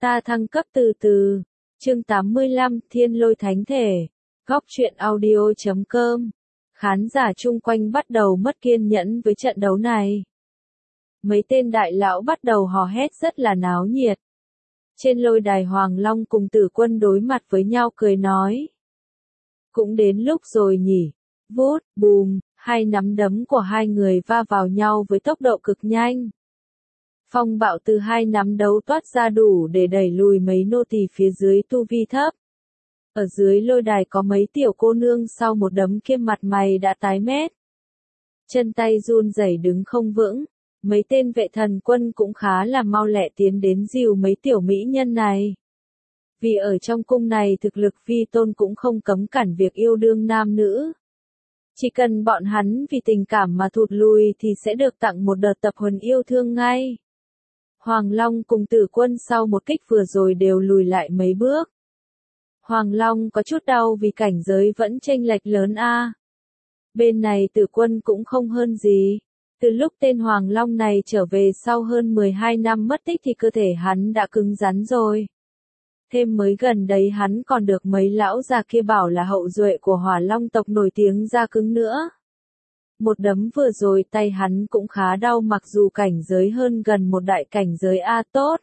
Ta thăng cấp từ từ. Chương 85, Thiên Lôi Thánh Thể. Góc truyện audio.com. Khán giả chung quanh bắt đầu mất kiên nhẫn với trận đấu này. Mấy tên đại lão bắt đầu hò hét rất là náo nhiệt. Trên lôi đài Hoàng Long cùng Tử Quân đối mặt với nhau cười nói. Cũng đến lúc rồi nhỉ. Vút, bùm, hai nắm đấm của hai người va vào nhau với tốc độ cực nhanh. Phong bạo từ hai nắm đấu toát ra đủ để đẩy lùi mấy nô tỳ phía dưới tu vi thấp. Ở dưới lôi đài có mấy tiểu cô nương sau một đấm kia mặt mày đã tái mét. Chân tay run rẩy đứng không vững. Mấy tên vệ thần quân cũng khá là mau lẹ tiến đến dìu mấy tiểu mỹ nhân này. Vì ở trong cung này thực lực vi tôn cũng không cấm cản việc yêu đương nam nữ. Chỉ cần bọn hắn vì tình cảm mà thụt lùi thì sẽ được tặng một đợt tập huấn yêu thương ngay. Hoàng Long cùng Tử Quân sau một kích vừa rồi đều lùi lại mấy bước. Hoàng Long có chút đau vì cảnh giới vẫn chênh lệch lớn a. Bên này Tử Quân cũng không hơn gì. Từ lúc tên Hoàng Long này trở về sau hơn 12 năm mất tích thì cơ thể hắn đã cứng rắn rồi. Thêm mới gần đấy hắn còn được mấy lão già kia bảo là hậu duệ của Hỏa Long tộc nổi tiếng da cứng nữa. Một đấm vừa rồi tay hắn cũng khá đau mặc dù cảnh giới hơn gần một đại cảnh giới A tốt.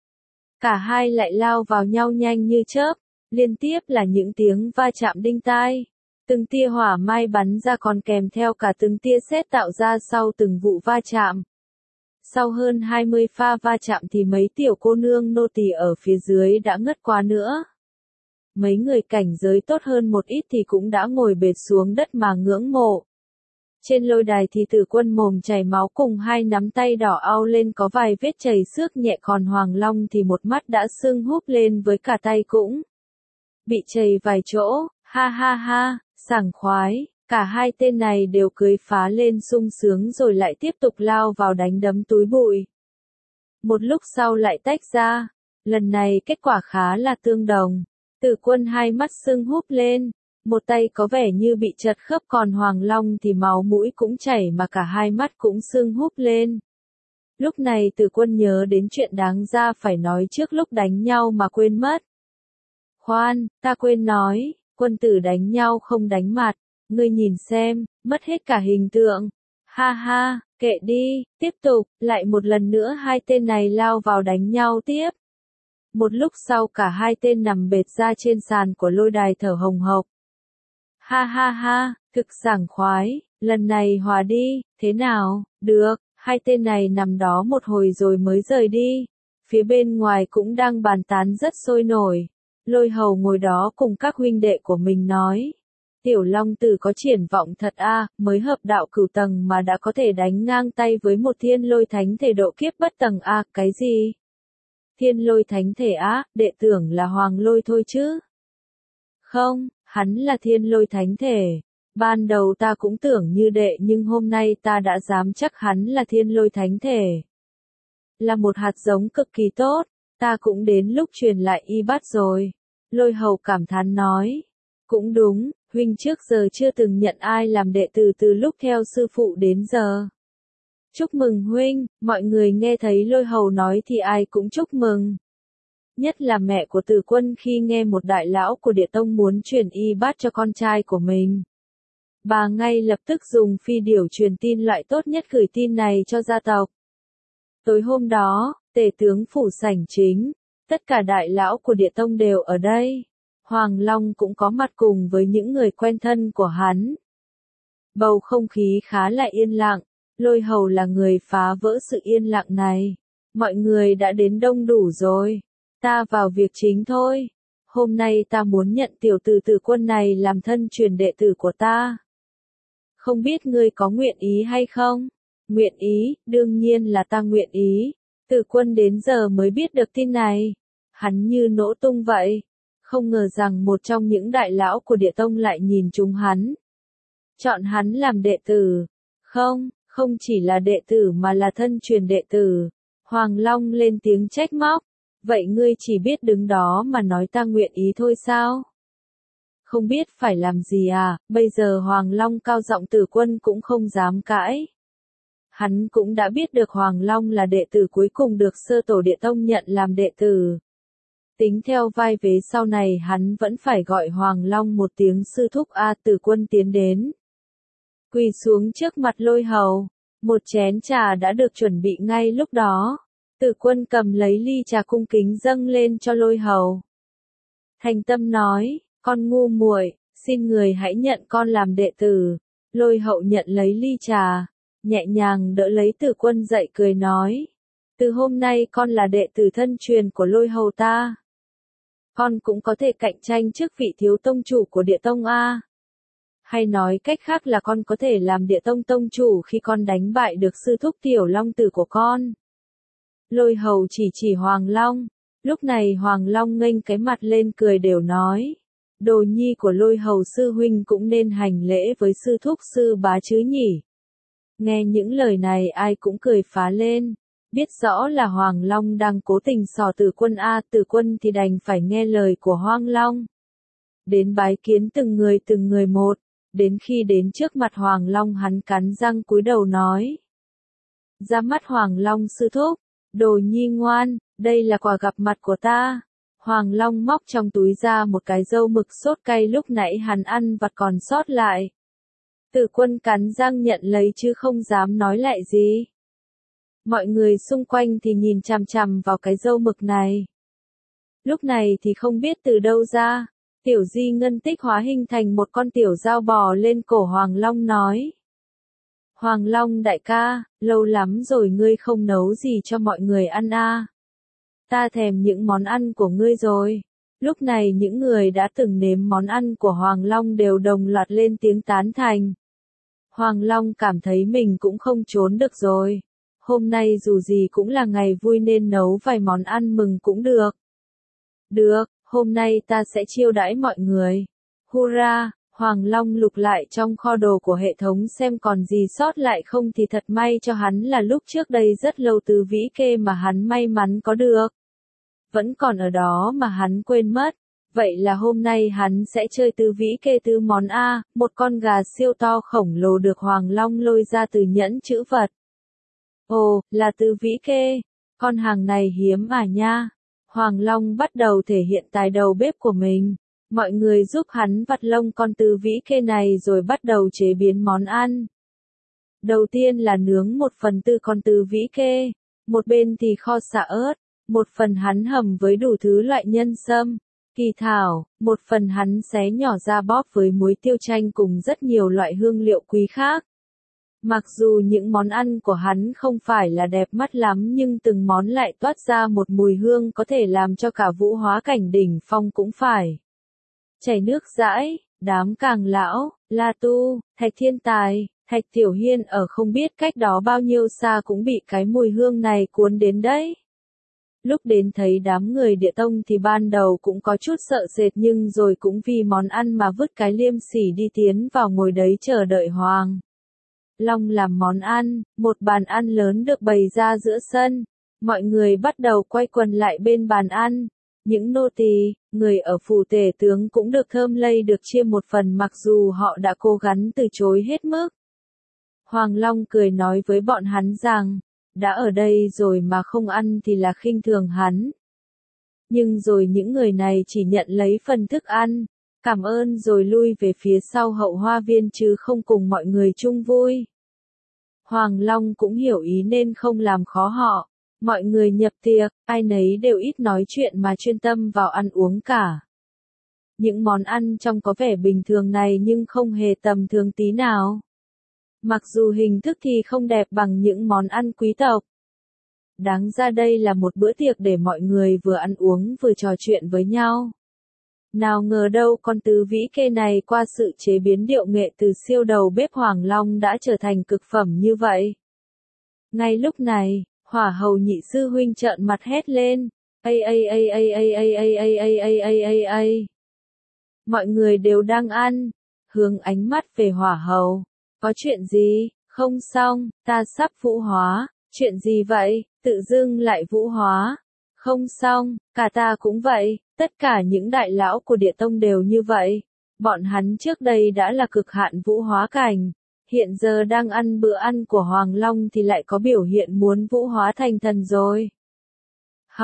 Cả hai lại lao vào nhau nhanh như chớp, liên tiếp là những tiếng va chạm đinh tai. Từng tia hỏa mai bắn ra còn kèm theo cả từng tia sét tạo ra sau từng vụ va chạm. Sau hơn 20 pha va chạm thì mấy tiểu cô nương nô tỳ ở phía dưới đã ngất quá nữa. Mấy người cảnh giới tốt hơn một ít thì cũng đã ngồi bệt xuống đất mà ngưỡng mộ. Trên lôi đài thì Tử Quân mồm chảy máu cùng hai nắm tay đỏ au lên có vài vết chảy xước nhẹ còn Hoàng Long thì một mắt đã sưng húp lên với cả tay cũng bị chảy vài chỗ, ha ha ha, sảng khoái, cả hai tên này đều cười phá lên sung sướng rồi lại tiếp tục lao vào đánh đấm túi bụi. Một lúc sau lại tách ra, lần này kết quả khá là tương đồng, Tử Quân hai mắt sưng húp lên. Một tay có vẻ như bị chật khớp còn Hoàng Long thì máu mũi cũng chảy mà cả hai mắt cũng sưng húp lên. Lúc này Tử Quân nhớ đến chuyện đáng ra phải nói trước lúc đánh nhau mà quên mất. Khoan, ta quên nói, quân tử đánh nhau không đánh mặt, ngươi nhìn xem, mất hết cả hình tượng. Ha ha, kệ đi, tiếp tục, lại một lần nữa hai tên này lao vào đánh nhau tiếp. Một lúc sau cả hai tên nằm bệt ra trên sàn của lôi đài thở hồng hộc. Ha ha ha, thực sảng khoái, lần này hòa đi, thế nào, được, hai tên này nằm đó một hồi rồi mới rời đi. Phía bên ngoài cũng đang bàn tán rất sôi nổi. Lôi Hầu ngồi đó cùng các huynh đệ của mình nói. Tiểu Long Tử có triển vọng thật a, mới hợp đạo cửu tầng mà đã có thể đánh ngang tay với một thiên lôi thánh thể độ kiếp bất tầng a, cái gì? Thiên lôi thánh thể á, đệ tưởng là Hoàng Lôi thôi chứ? Không. Hắn là thiên lôi thánh thể. Ban đầu ta cũng tưởng như đệ nhưng hôm nay ta đã dám chắc hắn là thiên lôi thánh thể. Là một hạt giống cực kỳ tốt, ta cũng đến lúc truyền lại y bát rồi. Lôi Hầu cảm thán nói. Cũng đúng, huynh trước giờ chưa từng nhận ai làm đệ tử từ lúc theo sư phụ đến giờ. Chúc mừng huynh, mọi người nghe thấy Lôi Hầu nói thì ai cũng chúc mừng. Nhất là mẹ của Tử Quân khi nghe một đại lão của Địa Tông muốn truyền y bát cho con trai của mình. Bà ngay lập tức dùng phi điểu truyền tin loại tốt nhất gửi tin này cho gia tộc. Tối hôm đó, tể tướng phủ sảnh chính, tất cả đại lão của Địa Tông đều ở đây. Hoàng Long cũng có mặt cùng với những người quen thân của hắn. Bầu không khí khá là yên lặng, Lôi Hầu là người phá vỡ sự yên lặng này. Mọi người đã đến đông đủ rồi. Ta vào việc chính thôi. Hôm nay ta muốn nhận tiểu tử Tử Quân này làm thân truyền đệ tử của ta. Không biết ngươi có nguyện ý hay không? Nguyện ý, đương nhiên là ta nguyện ý. Tử Quân đến giờ mới biết được tin này. Hắn như nổ tung vậy. Không ngờ rằng một trong những đại lão của Địa Tông lại nhìn trúng hắn. Chọn hắn làm đệ tử. Không, không chỉ là đệ tử mà là thân truyền đệ tử. Hoàng Long lên tiếng trách móc. Vậy ngươi chỉ biết đứng đó mà nói ta nguyện ý thôi sao? Không biết phải làm gì à, bây giờ Hoàng Long cao giọng Tử Quân cũng không dám cãi. Hắn cũng đã biết được Hoàng Long là đệ tử cuối cùng được sơ tổ Địa Tông nhận làm đệ tử. Tính theo vai vế sau này hắn vẫn phải gọi Hoàng Long một tiếng sư thúc a. Từ Quân tiến đến. Quỳ xuống trước mặt Lôi Hầu. Một chén trà đã được chuẩn bị ngay lúc đó. Từ Quân cầm lấy ly trà cung kính dâng lên cho Lôi Hầu. Thành tâm nói, con ngu muội, xin người hãy nhận con làm đệ tử. Lôi Hậu nhận lấy ly trà, nhẹ nhàng đỡ lấy Từ Quân dậy cười nói. Từ hôm nay con là đệ tử thân truyền của Lôi Hầu ta. Con cũng có thể cạnh tranh chức vị thiếu tông chủ của địa tông A. Hay nói cách khác là con có thể làm địa tông tông chủ khi con đánh bại được sư thúc Tiểu Long Tử của con. Lôi Hầu chỉ Hoàng Long. Lúc này Hoàng Long nghênh cái mặt lên cười đều nói. Đồ nhi của Lôi Hầu sư huynh cũng nên hành lễ với sư thúc sư bá chứ nhỉ. Nghe những lời này ai cũng cười phá lên. Biết rõ là Hoàng Long đang cố tình sò Từ Quân a. Từ Quân thì đành phải nghe lời của Hoàng Long. Đến bái kiến từng người một. Đến khi đến trước mặt Hoàng Long hắn cắn răng cúi đầu nói. Ra mắt Hoàng Long sư thúc. Đồ nhi ngoan, đây là quà gặp mặt của ta. Hoàng Long móc trong túi ra một cái dâu mực sốt cay lúc nãy hắn ăn vặt còn sót lại. Từ Quân cắn răng nhận lấy chứ không dám nói lại gì. Mọi người xung quanh thì nhìn chằm chằm vào cái dâu mực này. Lúc này thì không biết từ đâu ra, Tiểu Di Ngân Tích hóa hình thành một con tiểu dao bò lên cổ Hoàng Long nói. Hoàng Long đại ca, lâu lắm rồi ngươi không nấu gì cho mọi người ăn a. Ta thèm những món ăn của ngươi rồi. Lúc này những người đã từng nếm món ăn của Hoàng Long đều đồng loạt lên tiếng tán thành. Hoàng Long cảm thấy mình cũng không trốn được rồi. Hôm nay dù gì cũng là ngày vui nên nấu vài món ăn mừng cũng được. Được, hôm nay ta sẽ chiêu đãi mọi người. Hurra! Hoàng Long lục lại trong kho đồ của hệ thống xem còn gì sót lại không thì thật may cho hắn là lúc trước đây rất lâu Tứ Vĩ Kê mà hắn may mắn có được. Vẫn còn ở đó mà hắn quên mất. Vậy là hôm nay hắn sẽ chơi Tứ Vĩ Kê tứ món A, một con gà siêu to khổng lồ được Hoàng Long lôi ra từ nhẫn chữ vật. Ồ, là Tứ Vĩ Kê. Con hàng này hiếm à nha. Hoàng Long bắt đầu thể hiện tài đầu bếp của mình. Mọi người giúp hắn vặt lông con Tứ Vĩ Kê này rồi bắt đầu chế biến món ăn. Đầu tiên là nướng 1/4 con Tứ Vĩ Kê. Một bên thì kho xả ớt. Một phần hắn hầm với đủ thứ loại nhân sâm, kỳ thảo. Một phần hắn xé nhỏ ra bóp với muối tiêu chanh cùng rất nhiều loại hương liệu quý khác. Mặc dù những món ăn của hắn không phải là đẹp mắt lắm nhưng từng món lại toát ra một mùi hương có thể làm cho cả Vũ Hóa Cảnh đỉnh phong cũng phải chảy nước dãi. Đám Càng Lão, La Tu, Thạch Thiên Tài, Thạch Tiểu Hiên ở không biết cách đó bao nhiêu xa cũng bị cái mùi hương này cuốn đến đấy. Lúc đến thấy đám người địa tông thì ban đầu cũng có chút sợ sệt nhưng rồi cũng vì món ăn mà vứt cái liêm sỉ đi tiến vào ngồi đấy chờ đợi Hoàng Long làm món ăn. Một bàn ăn lớn được bày ra giữa sân. Mọi người bắt đầu quay quần lại bên bàn ăn. Những nô tỳ, người ở phủ tể tướng cũng được thơm lây được chia một phần mặc dù họ đã cố gắng từ chối hết mức. Hoàng Long cười nói với bọn hắn rằng, đã ở đây rồi mà không ăn thì là khinh thường hắn. Nhưng rồi những người này chỉ nhận lấy phần thức ăn, cảm ơn rồi lui về phía sau hậu hoa viên chứ không cùng mọi người chung vui. Hoàng Long cũng hiểu ý nên không làm khó họ. Mọi người nhập tiệc, ai nấy đều ít nói chuyện mà chuyên tâm vào ăn uống cả. Những món ăn trong có vẻ bình thường này nhưng không hề tầm thường tí nào. Mặc dù hình thức thì không đẹp bằng những món ăn quý tộc. Đáng ra đây là một bữa tiệc để mọi người vừa ăn uống vừa trò chuyện với nhau. Nào ngờ đâu con Tứ Vĩ Kê này qua sự chế biến điệu nghệ từ siêu đầu bếp Hoàng Long đã trở thành cực phẩm như vậy. Ngay lúc này, Hỏa Hầu nhị sư huynh trợn mặt hét lên. Mọi người đều đang ăn. Hướng ánh mắt về Hỏa Hầu. Có chuyện gì? Không xong, ta sắp vũ hóa. Chuyện gì vậy? Tự dưng lại vũ hóa. Không xong, cả ta cũng vậy. Tất cả những đại lão của địa tông đều như vậy. Bọn hắn trước đây đã là cực hạn vũ hóa cảnh. Hiện giờ đang ăn bữa ăn của Hoàng Long thì lại có biểu hiện muốn vũ hóa thành thần rồi. Hỏng,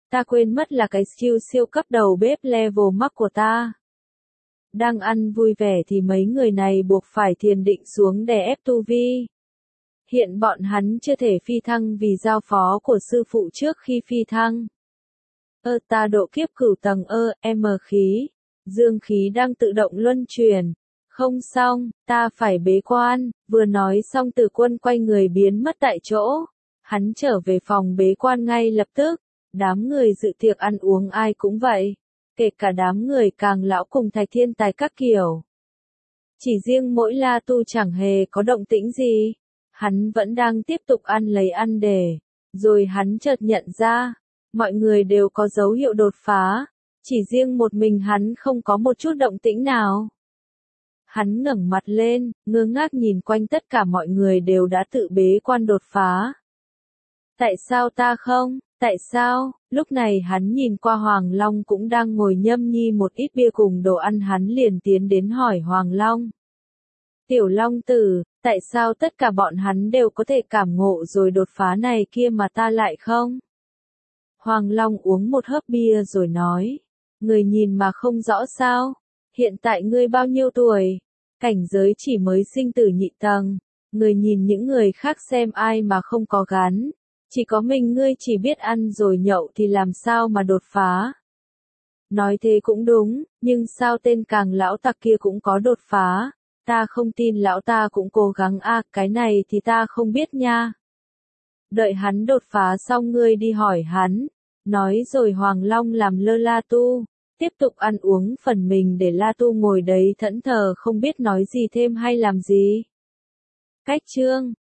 Ta quên mất là cái skill siêu cấp đầu bếp level max của ta. Đang ăn vui vẻ thì mấy người này buộc phải thiền định xuống để ép tu vi. Hiện bọn hắn chưa thể phi thăng vì giao phó của sư phụ trước khi phi thăng. Ta độ kiếp cửu tầng khí. Dương khí đang tự động luân chuyển. Không xong, ta phải bế quan. Vừa nói xong Từ Quân quay người biến mất tại chỗ. Hắn trở về phòng bế quan ngay lập tức. Đám người dự tiệc ăn uống ai cũng vậy. Kể cả đám người càng lão cùng Thạch Thiên Tài các kiểu. Chỉ riêng mỗi La Tu chẳng hề có động tĩnh gì. Hắn vẫn đang tiếp tục ăn lấy ăn để. Rồi hắn chợt nhận ra. Mọi người đều có dấu hiệu đột phá. Chỉ riêng một mình hắn không có một chút động tĩnh nào. Hắn ngẩng mặt lên, ngơ ngác nhìn quanh tất cả mọi người đều đã tự bế quan đột phá. Tại sao ta không? Tại sao? Lúc này hắn nhìn qua Hoàng Long cũng đang ngồi nhâm nhi một ít bia cùng đồ ăn, hắn liền tiến đến hỏi Hoàng Long. Tiểu Long Tử, tại sao tất cả bọn hắn đều có thể cảm ngộ rồi đột phá này kia mà ta lại không? Hoàng Long uống một hớp bia rồi nói. Người nhìn mà không rõ sao? Hiện tại ngươi bao nhiêu tuổi? Cảnh giới chỉ mới sinh tử nhị tầng. Người nhìn những người khác xem ai mà không có gắn. Chỉ có mình ngươi chỉ biết ăn rồi nhậu thì làm sao mà đột phá? Nói thế cũng đúng, nhưng sao tên Càng lão tặc kia cũng có đột phá? Ta không tin lão ta cũng cố gắng cái này thì ta không biết nha. Đợi hắn đột phá xong ngươi đi hỏi hắn. Nói rồi Hoàng Long làm lơ La Tu. Tiếp tục ăn uống phần mình để La Tu ngồi đấy thẫn thờ không biết nói gì thêm hay làm gì. Cách chương